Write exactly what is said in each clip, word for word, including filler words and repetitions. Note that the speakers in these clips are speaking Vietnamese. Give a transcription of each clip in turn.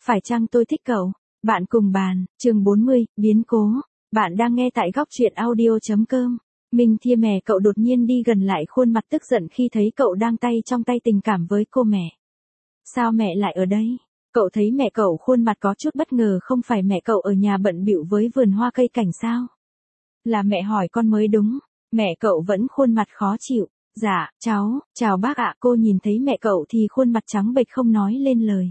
Phải chăng tôi thích cậu? Bạn cùng bàn, chương bốn mươi, biến cố. Bạn đang nghe tại góc truyện audio.com. Minh Thia mẹ cậu đột nhiên đi gần lại khuôn mặt tức giận khi thấy cậu đang tay trong tay tình cảm với cô mẹ. Sao mẹ lại ở đây? Cậu thấy mẹ cậu khuôn mặt có chút bất ngờ, không phải mẹ cậu ở nhà bận bịu với vườn hoa cây cảnh sao? Là mẹ hỏi con mới đúng. Mẹ cậu vẫn khuôn mặt khó chịu. Dạ, cháu, chào bác ạ. Cô nhìn thấy mẹ cậu thì khuôn mặt trắng bệch không nói lên lời.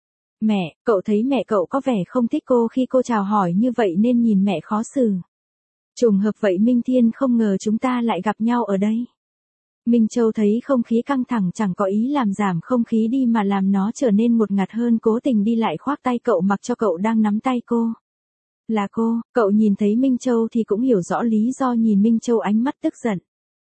Mẹ, cậu thấy mẹ cậu có vẻ không thích cô khi cô chào hỏi như vậy nên nhìn mẹ khó xử. Trùng hợp vậy Minh Thiên, không ngờ chúng ta lại gặp nhau ở đây. Minh Châu thấy không khí căng thẳng, chẳng có ý làm giảm không khí đi mà làm nó trở nên ngột ngạt hơn, cố tình đi lại khoác tay cậu mặc cho cậu đang nắm tay cô. Là cô, cậu nhìn thấy Minh Châu thì cũng hiểu rõ lý do, nhìn Minh Châu ánh mắt tức giận.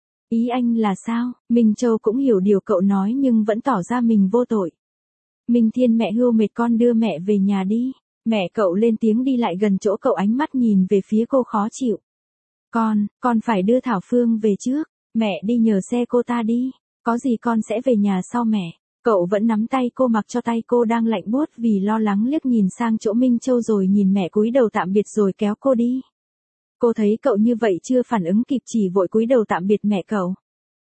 Ý anh là sao? Minh Châu cũng hiểu điều cậu nói nhưng vẫn tỏ ra mình vô tội. Minh Thiên, mẹ hưu mệt, con đưa mẹ về nhà đi. Mẹ cậu lên tiếng đi lại gần chỗ cậu, ánh mắt nhìn về phía cô khó chịu. Con, con phải đưa Thảo Phương về trước. Mẹ đi nhờ xe cô ta đi. Có gì con sẽ về nhà sau mẹ. Cậu vẫn nắm tay cô mặc cho tay cô đang lạnh buốt vì lo lắng, liếc nhìn sang chỗ Minh Châu rồi nhìn mẹ cúi đầu tạm biệt rồi kéo cô đi. Cô thấy cậu như vậy chưa phản ứng kịp, chỉ vội cúi đầu tạm biệt mẹ cậu.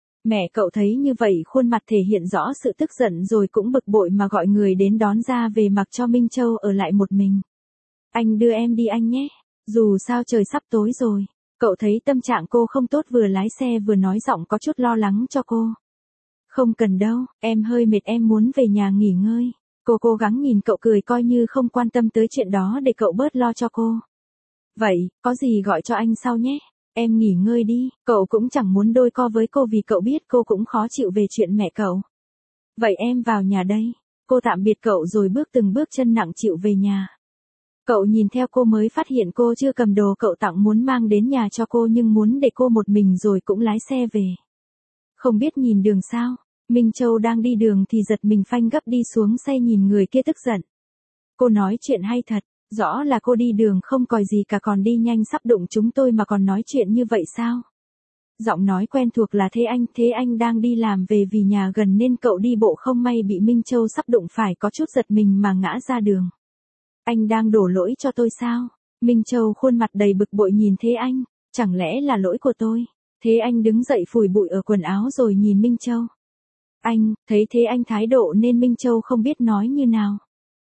Mẹ cậu thấy như vậy khuôn mặt thể hiện rõ sự tức giận rồi cũng bực bội mà gọi người đến đón ra về, mặc cho Minh Châu ở lại một mình. Anh đưa em đi anh nhé. Dù sao trời sắp tối rồi. Cậu thấy tâm trạng cô không tốt, vừa lái xe vừa nói giọng có chút lo lắng cho cô. Không cần đâu, em hơi mệt, em muốn về nhà nghỉ ngơi. Cô cố gắng nhìn cậu cười coi như không quan tâm tới chuyện đó để cậu bớt lo cho cô. Vậy, có gì gọi cho anh sau nhé. Em nghỉ ngơi đi. Cậu cũng chẳng muốn đôi co với cô vì cậu biết cô cũng khó chịu về chuyện mẹ cậu. Vậy em vào nhà đây. Cô tạm biệt cậu rồi bước từng bước chân nặng chịu về nhà. Cậu nhìn theo cô mới phát hiện cô chưa cầm đồ cậu tặng muốn mang đến nhà cho cô, nhưng muốn để cô một mình rồi cũng lái xe về. Không biết nhìn đường sao. Minh Châu đang đi đường thì giật mình phanh gấp đi xuống xe, nhìn người kia tức giận. Cô nói chuyện hay thật. Rõ là cô đi đường không còi gì cả, còn đi nhanh sắp đụng chúng tôi mà còn nói chuyện như vậy sao? Giọng nói quen thuộc là Thế Anh. Thế Anh đang đi làm về, vì nhà gần nên cậu đi bộ, không may bị Minh Châu sắp đụng phải, có chút giật mình mà ngã ra đường. Anh đang đổ lỗi cho tôi sao? Minh Châu khuôn mặt đầy bực bội nhìn Thế Anh. Chẳng lẽ là lỗi của tôi? Thế Anh đứng dậy phủi bụi ở quần áo rồi nhìn Minh Châu. Anh, thấy Thế Anh thái độ nên Minh Châu không biết nói như nào.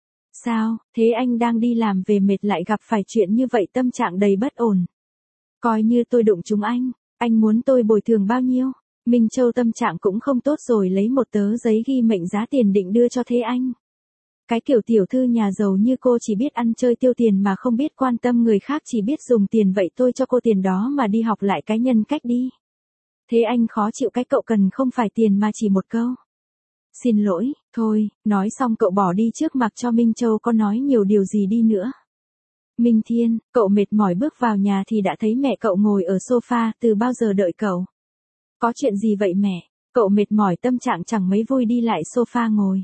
Sao, Thế Anh đang đi làm về mệt lại gặp phải chuyện như vậy, tâm trạng đầy bất ổn. Coi như tôi đụng chúng anh, anh muốn tôi bồi thường bao nhiêu? Minh Châu tâm trạng cũng không tốt rồi lấy một tớ giấy ghi mệnh giá tiền định đưa cho Thế Anh. Cái kiểu tiểu thư nhà giàu như cô chỉ biết ăn chơi tiêu tiền mà không biết quan tâm người khác, chỉ biết dùng tiền, vậy tôi cho cô tiền đó mà đi học lại cái nhân cách đi. Thế Anh khó chịu, cái cậu cần không phải tiền mà chỉ một câu. Xin lỗi, thôi, nói xong cậu bỏ đi trước, mặc cho Minh Châu có nói nhiều điều gì đi nữa. Minh Thiên, cậu mệt mỏi bước vào nhà thì đã thấy mẹ cậu ngồi ở sofa, từ bao giờ đợi cậu. Có chuyện gì vậy mẹ? Cậu mệt mỏi, tâm trạng chẳng mấy vui đi lại sofa ngồi.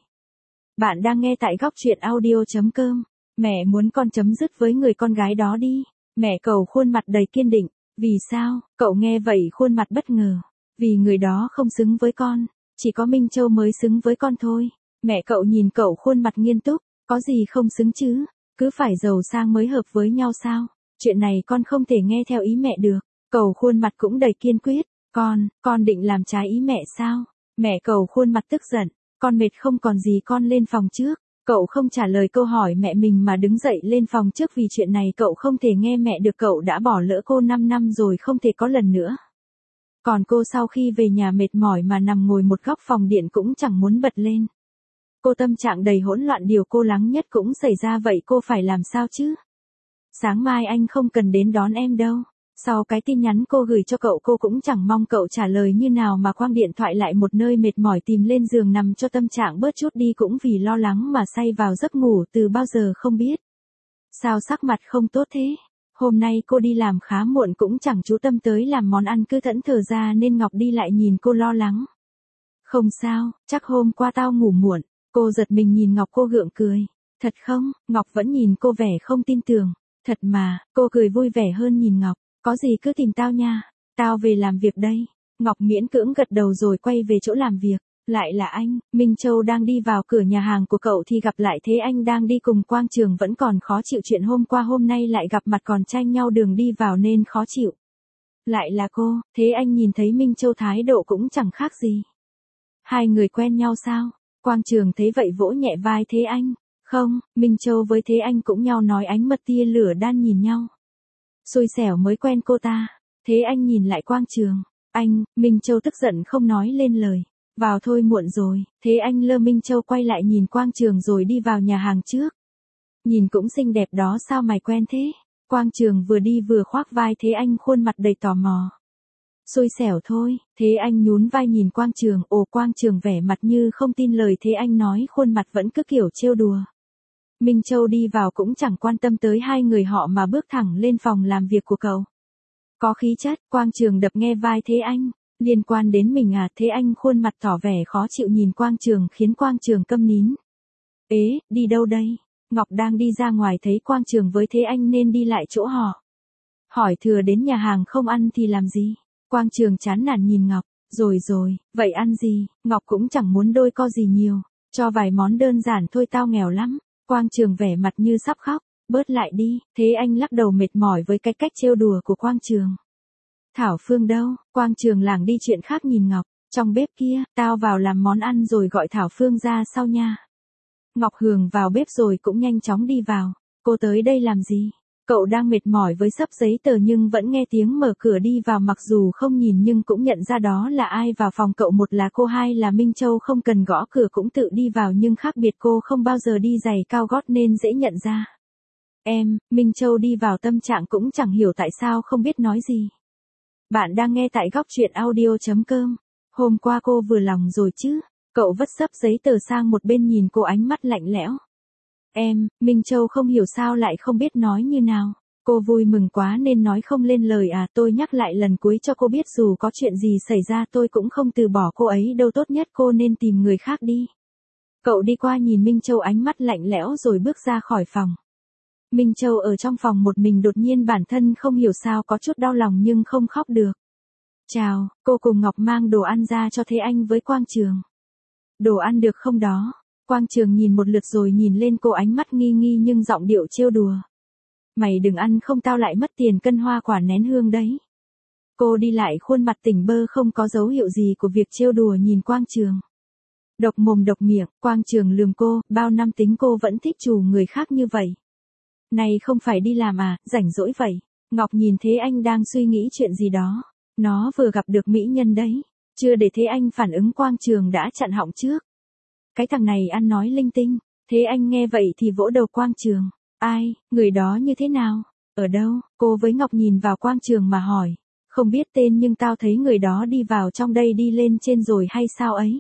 Bạn đang nghe tại góc truyện audio.com. Mẹ muốn con chấm dứt với người con gái đó đi. Mẹ cậu khuôn mặt đầy kiên định. Vì sao? Cậu nghe vậy khuôn mặt bất ngờ. Vì người đó không xứng với con. Chỉ có Minh Châu mới xứng với con thôi. Mẹ cậu nhìn cậu khuôn mặt nghiêm túc. Có gì không xứng chứ? Cứ phải giàu sang mới hợp với nhau sao? Chuyện này con không thể nghe theo ý mẹ được. Cậu khuôn mặt cũng đầy kiên quyết. Con, con định làm trái ý mẹ sao? Mẹ cậu khuôn mặt tức giận. Con mệt không còn gì, con lên phòng trước. Cậu không trả lời câu hỏi mẹ mình mà đứng dậy lên phòng trước, vì chuyện này cậu không thể nghe mẹ được, cậu đã bỏ lỡ cô năm năm rồi, không thể có lần nữa. Còn cô sau khi về nhà mệt mỏi mà nằm ngồi một góc phòng điện cũng chẳng muốn bật lên. Cô tâm trạng đầy hỗn loạn, điều cô lắng nhất cũng xảy ra, vậy cô phải làm sao chứ? Sáng mai anh không cần đến đón em đâu. Sau cái tin nhắn cô gửi cho cậu, cô cũng chẳng mong cậu trả lời như nào mà quăng điện thoại lại một nơi, mệt mỏi tìm lên giường nằm cho tâm trạng bớt chút đi, cũng vì lo lắng mà say vào giấc ngủ từ bao giờ không biết. Sao sắc mặt không tốt thế? Hôm nay cô đi làm khá muộn cũng chẳng chú tâm tới làm món ăn, cứ thẫn thờ ra nên Ngọc đi lại nhìn cô lo lắng. Không sao, chắc hôm qua tao ngủ muộn. Cô giật mình nhìn Ngọc, cô gượng cười. Thật không? Ngọc vẫn nhìn cô vẻ không tin tưởng. Thật mà, cô cười vui vẻ hơn nhìn Ngọc. Có gì cứ tìm tao nha. Tao về làm việc đây. Ngọc miễn cưỡng gật đầu rồi quay về chỗ làm việc. Lại là anh, Minh Châu đang đi vào cửa nhà hàng của cậu thì gặp lại Thế Anh đang đi cùng Quang Trường, vẫn còn khó chịu chuyện hôm qua hôm nay lại gặp mặt còn tranh nhau đường đi vào nên khó chịu. Lại là cô, Thế Anh nhìn thấy Minh Châu thái độ cũng chẳng khác gì. Hai người quen nhau sao? Quang Trường thấy vậy vỗ nhẹ vai Thế Anh. Không, Minh Châu với Thế Anh cũng nhau nói, ánh mắt tia lửa đan nhìn nhau. Xui xẻo mới quen cô ta. Thế Anh nhìn lại Quang Trường. Anh, Minh Châu tức giận không nói lên lời. Vào thôi muộn rồi. Thế Anh lơ Minh Châu quay lại nhìn Quang Trường rồi đi vào nhà hàng trước. Nhìn cũng xinh đẹp đó, sao mày quen thế? Quang Trường vừa đi vừa khoác vai Thế Anh, khuôn mặt đầy tò mò. Xui xẻo thôi. Thế Anh nhún vai nhìn Quang Trường. Ồ, Quang Trường vẻ mặt như không tin lời Thế Anh nói, khuôn mặt vẫn cứ kiểu trêu đùa. Minh Châu đi vào cũng chẳng quan tâm tới hai người họ mà bước thẳng lên phòng làm việc của cậu. Có khí chất. Quang Trường đập nghe vai Thế Anh. Liên quan đến mình à? Thế Anh khuôn mặt tỏ vẻ khó chịu nhìn Quang Trường khiến Quang Trường câm nín. Ế, đi đâu đây? Ngọc đang đi ra ngoài thấy Quang Trường với Thế Anh nên đi lại chỗ họ. Hỏi thừa đến nhà hàng không ăn thì làm gì? Quang Trường chán nản nhìn Ngọc. Rồi rồi, vậy ăn gì? Ngọc cũng chẳng muốn đôi co gì nhiều. Cho vài món đơn giản thôi, tao nghèo lắm. Quang Trường vẻ mặt như sắp khóc. Bớt lại đi. Thế Anh lắc đầu mệt mỏi với cái cách trêu đùa của Quang Trường. Thảo Phương đâu? Quang Trường lảng đi chuyện khác nhìn Ngọc. Trong bếp kia, tao vào làm món ăn rồi gọi Thảo Phương ra sau nha. Ngọc Hường vào bếp rồi cũng nhanh chóng đi vào. Cô tới đây làm gì? Cậu đang mệt mỏi với sấp giấy tờ nhưng vẫn nghe tiếng mở cửa đi vào, mặc dù không nhìn nhưng cũng nhận ra đó là ai vào phòng cậu. Một là cô, hai là Minh Châu, không cần gõ cửa cũng tự đi vào, nhưng khác biệt cô không bao giờ đi giày cao gót nên dễ nhận ra. Em, Minh Châu đi vào tâm trạng cũng chẳng hiểu tại sao, không biết nói gì. Bạn đang nghe tại góc truyện audio chấm com. Hôm qua cô vừa lòng rồi chứ? Cậu vứt sấp giấy tờ sang một bên nhìn cô ánh mắt lạnh lẽo. Em, Minh Châu không hiểu sao lại không biết nói như nào. Cô vui mừng quá nên nói không lên lời. À, tôi nhắc lại lần cuối cho cô biết dù có chuyện gì xảy ra tôi cũng không từ bỏ cô ấy đâu, tốt nhất cô nên tìm người khác đi. Cậu đi qua nhìn Minh Châu ánh mắt lạnh lẽo rồi bước ra khỏi phòng. Minh Châu ở trong phòng một mình, đột nhiên bản thân không hiểu sao có chút đau lòng nhưng không khóc được. Chào, cô cùng Ngọc mang đồ ăn ra cho Thế Anh với Quang Trường. Đồ ăn được không đó? Quang Trường nhìn một lượt rồi nhìn lên cô, ánh mắt nghi nghi nhưng giọng điệu trêu đùa. Mày đừng ăn không tao lại mất tiền cân hoa quả nén hương đấy. Cô đi lại khuôn mặt tỉnh bơ không có dấu hiệu gì của việc trêu đùa nhìn Quang Trường. Độc mồm độc miệng, Quang Trường lườm cô, bao năm tính cô vẫn thích trù người khác như vậy. Này không phải đi làm à, rảnh rỗi vậy. Ngọc nhìn Thế Anh đang suy nghĩ chuyện gì đó. Nó vừa gặp được mỹ nhân đấy. Chưa để Thế Anh phản ứng Quang Trường đã chặn họng trước. Cái thằng này ăn nói linh tinh. Thế Anh nghe vậy thì vỗ đầu Quang Trường. Ai, người đó như thế nào? Ở đâu? Cô với Ngọc nhìn vào Quang Trường mà hỏi. Không biết tên nhưng tao thấy người đó đi vào trong đây, đi lên trên rồi hay sao ấy?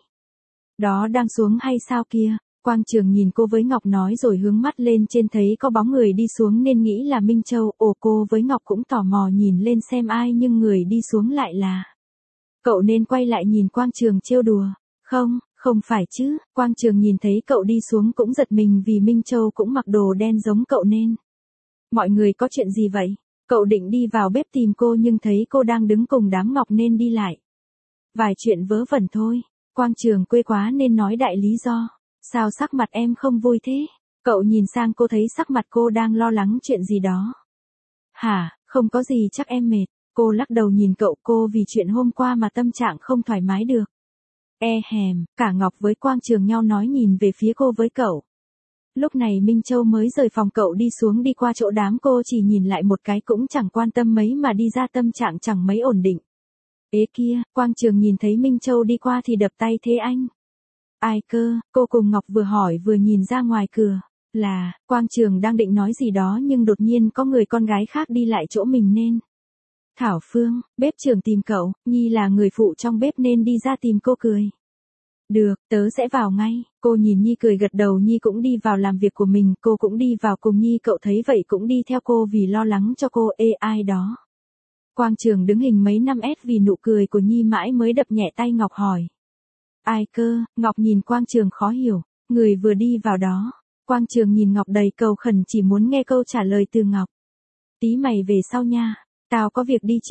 Đó đang xuống hay sao kia? Quang Trường nhìn cô với Ngọc nói rồi hướng mắt lên trên thấy có bóng người đi xuống nên nghĩ là Minh Châu. Ồ, cô với Ngọc cũng tò mò nhìn lên xem ai, nhưng người đi xuống lại là. Cậu nên quay lại nhìn Quang Trường trêu đùa. Không, không phải chứ. Quang Trường nhìn thấy cậu đi xuống cũng giật mình vì Minh Châu cũng mặc đồ đen giống cậu nên. Mọi người có chuyện gì vậy? Cậu định đi vào bếp tìm cô nhưng thấy cô đang đứng cùng đám Ngọc nên đi lại. Vài chuyện vớ vẩn thôi. Quang Trường quê quá nên nói đại lý do. Sao sắc mặt em không vui thế? Cậu nhìn sang cô thấy sắc mặt cô đang lo lắng chuyện gì đó. Hả, không có gì, chắc em mệt. Cô lắc đầu nhìn cậu, cô vì chuyện hôm qua mà tâm trạng không thoải mái được. E hèm, cả Ngọc với Quang Trường nhau nói nhìn về phía cô với cậu. Lúc này Minh Châu mới rời phòng cậu đi xuống đi qua chỗ đám, cô chỉ nhìn lại một cái cũng chẳng quan tâm mấy mà đi ra, tâm trạng chẳng mấy ổn định. Ế kia, Quang Trường nhìn thấy Minh Châu đi qua thì đập tay Thế Anh. Ai cơ? Cô cùng Ngọc vừa hỏi vừa nhìn ra ngoài cửa. Là, Quang Trường đang định nói gì đó nhưng đột nhiên có người con gái khác đi lại chỗ mình nên. Thảo Phương, bếp trưởng tìm cậu, Nhi là người phụ trong bếp nên đi ra tìm cô cười. Được, tớ sẽ vào ngay. Cô nhìn Nhi cười gật đầu, Nhi cũng đi vào làm việc của mình, cô cũng đi vào cùng Nhi, cậu thấy vậy cũng đi theo cô vì lo lắng cho cô. Ê, ai đó? Quang Trường đứng hình mấy năm ét vì nụ cười của Nhi mãi mới đập nhẹ tay Ngọc hỏi. Ai cơ? Ngọc nhìn Quang Trường khó hiểu, người vừa đi vào đó. Quang Trường nhìn Ngọc đầy cầu khẩn, chỉ muốn nghe câu trả lời từ Ngọc. Tí mày về sau nha, tao có việc đi trước.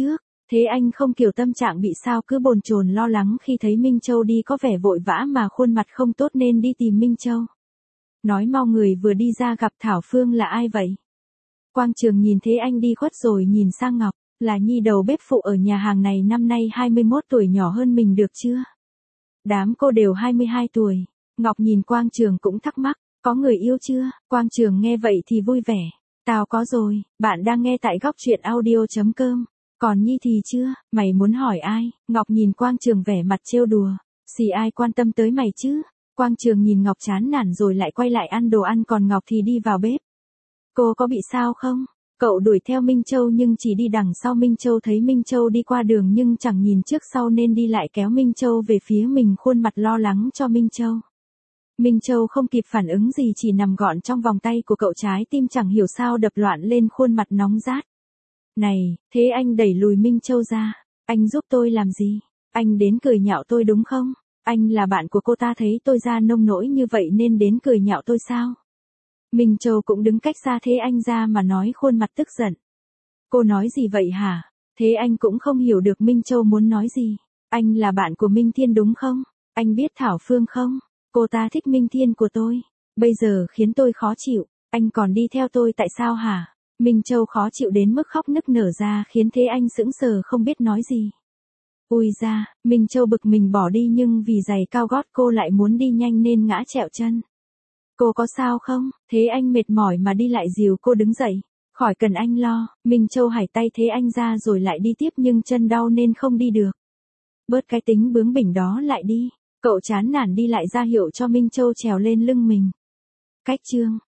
Thế anh không kiểu tâm trạng bị sao cứ bồn chồn lo lắng khi thấy Minh Châu đi có vẻ vội vã mà khuôn mặt không tốt nên đi tìm Minh Châu. Nói mau người vừa đi ra gặp Thảo Phương là ai vậy? Quang Trường nhìn Thế Anh đi khuất rồi nhìn sang Ngọc, là Nhi đầu bếp phụ ở nhà hàng này, năm nay hai mươi mốt tuổi, nhỏ hơn mình được chưa? Đám cô đều hai mươi hai tuổi. Ngọc nhìn Quang Trường cũng thắc mắc, có người yêu chưa? Quang Trường nghe vậy thì vui vẻ. Tao có rồi, bạn đang nghe tại góc truyện audio chấm com. Còn Nhi thì chưa, mày muốn hỏi ai? Ngọc nhìn Quang Trường vẻ mặt trêu đùa. Xì ai quan tâm tới mày chứ? Quang Trường nhìn Ngọc chán nản rồi lại quay lại ăn đồ ăn, còn Ngọc thì đi vào bếp. Cô có bị sao không? Cậu đuổi theo Minh Châu nhưng chỉ đi đằng sau Minh Châu, thấy Minh Châu đi qua đường nhưng chẳng nhìn trước sau nên đi lại kéo Minh Châu về phía mình, khuôn mặt lo lắng cho Minh Châu. Minh Châu không kịp phản ứng gì, chỉ nằm gọn trong vòng tay của cậu, trái tim chẳng hiểu sao đập loạn lên, khuôn mặt nóng rát. Này, Thế Anh đẩy lùi Minh Châu ra. Anh giúp tôi làm gì? Anh đến cười nhạo tôi đúng không? Anh là bạn của cô ta, thấy tôi ra nông nỗi như vậy nên đến cười nhạo tôi sao? Minh Châu cũng đứng cách xa Thế Anh ra mà nói, khuôn mặt tức giận. Cô nói gì vậy hả? Thế Anh cũng không hiểu được Minh Châu muốn nói gì. Anh là bạn của Minh Thiên đúng không? Anh biết Thảo Phương không? Cô ta thích Minh Thiên của tôi. Bây giờ khiến tôi khó chịu. Anh còn đi theo tôi tại sao hả? Minh Châu khó chịu đến mức khóc nức nở ra, khiến Thế Anh sững sờ không biết nói gì. Ui da, Minh Châu bực mình bỏ đi nhưng vì giày cao gót cô lại muốn đi nhanh nên ngã trẹo chân. Cô có sao không? Thế Anh mệt mỏi mà đi lại dìu cô đứng dậy. Khỏi cần anh lo. Minh Châu hải tay Thế Anh ra rồi lại đi tiếp nhưng chân đau nên không đi được. Bớt cái tính bướng bỉnh đó lại đi. Cậu chán nản đi lại ra hiệu cho Minh Châu trèo lên lưng mình. Cách chương.